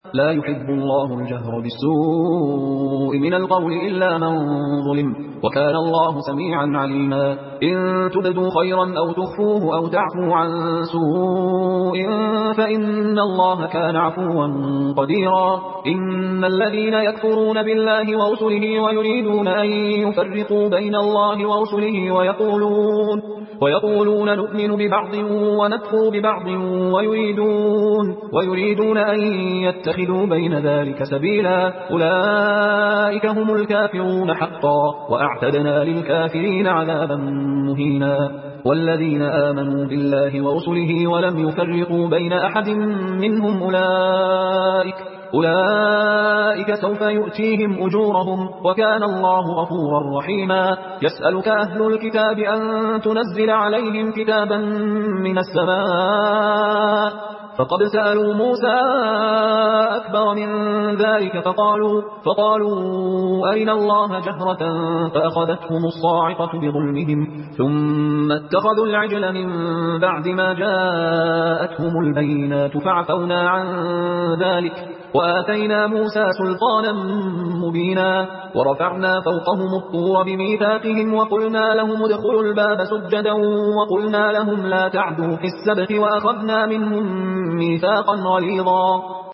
لا يحب الله الجهر بالسوء من القول إلا من ظلم، وكان الله سميعا عليما. إن تبدوا خيرا أو تخفوه أو تعفوا عن سوء فإن الله كان عفوا قديرا. إن الذين يكفرون بالله ورسله ويريدون أن يفرقوا بين الله ورسله ويقولون نؤمن ببعض ونكفر ببعض ويريدون أن يتخذوا بين ذلك سبيلا، أولئك هم الكافرون حقا، وأعتدنا للكافرين عذابا مهينا. والذين آمنوا بالله ورسله ولم يفرقوا بين أحد منهم أولئك سوف يؤتيهم أجورهم، وكان الله غفورا رحيما. يسألك أهل الكتاب أن تنزل عليهم كتابا من السماء، فقد سألوا موسى أكبر من ذلك فقالوا أرنا الله جهرة فأخذتهم الصاعقة بظلمهم، ثم اتخذوا العجل من بعد ما جاءتهم البينات فعفونا عن ذلك وآتينا موسى سلطانا مبينا. ورفعنا فوقهم الطور بميثاقهم وقلنا لهم ادخلوا الباب سجدا وقلنا لهم لا تعدوا في السبت وأخذنا منهم ميثاقا غليظا.